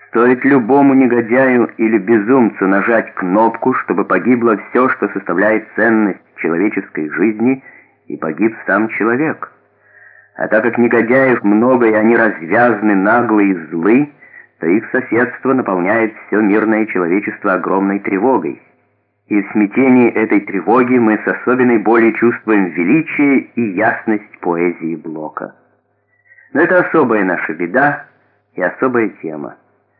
Стоит любому негодяю или безумцу нажать кнопку, чтобы погибло все, что составляет ценность человеческой жизни, и погиб сам человек. А так как негодяев много и они развязны, наглы и злы, то их соседство наполняет все мирное человечество огромной тревогой. И в смятении этой тревоги мы с особенной болью чувствуем величие и ясность поэзии Блока. Но это особая наша беда и особая тема.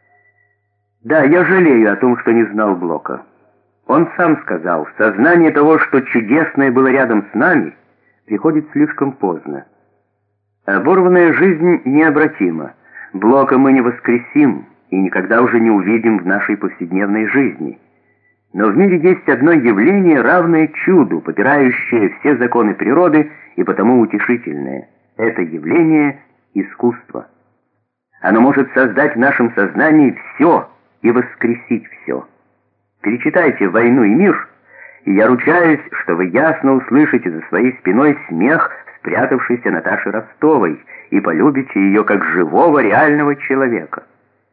Да, я жалею о том, что не знал Блока. Он сам сказал, сознание того, что чудесное было рядом с нами, приходит слишком поздно. Оборванная жизнь необратима. Блока мы не воскресим и никогда уже не увидим в нашей повседневной жизни. Но в мире есть одно явление, равное чуду, попирающее все законы природы и потому утешительное. Это явление — искусство. Оно может создать в нашем сознании все и воскресить все. Перечитайте «Войну и мир», и я ручаюсь, что вы ясно услышите за своей спиной смех спрятавшейся Наташи Ростовой и полюбите ее как живого реального человека.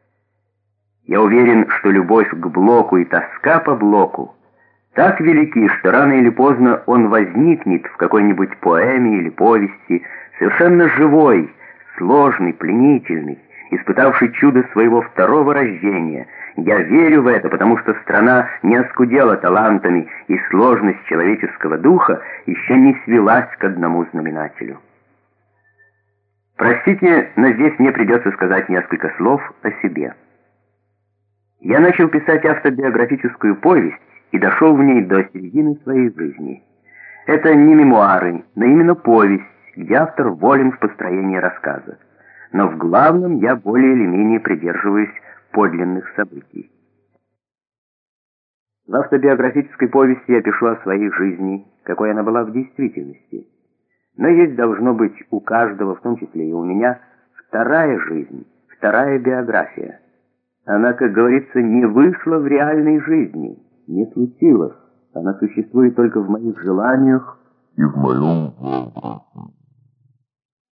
Я уверен, что любовь к Блоку и тоска по Блоку так велики, что рано или поздно он возникнет в какой-нибудь поэме или повести, совершенно живой, сложный, пленительный, испытавший чудо своего второго рождения. Я верю в это, потому что страна не оскудела талантами, и сложность человеческого духа еще не свелась к одному знаменателю. Простите, но здесь мне придется сказать несколько слов о себе. Я начал писать автобиографическую повесть и дошел в ней до середины своей жизни. Это не мемуары, но именно повесть, где автор волен в построении рассказа. Но в главном я более или менее придерживаюсь подлинных событий. В автобиографической повести я пишу о своей жизни, какой она была в действительности. Но есть, должно быть, у каждого, в том числе и у меня, вторая жизнь, вторая биография. Она, как говорится, не вышла в реальной жизни, не случилась. Она существует только в моих желаниях и в моем воображении.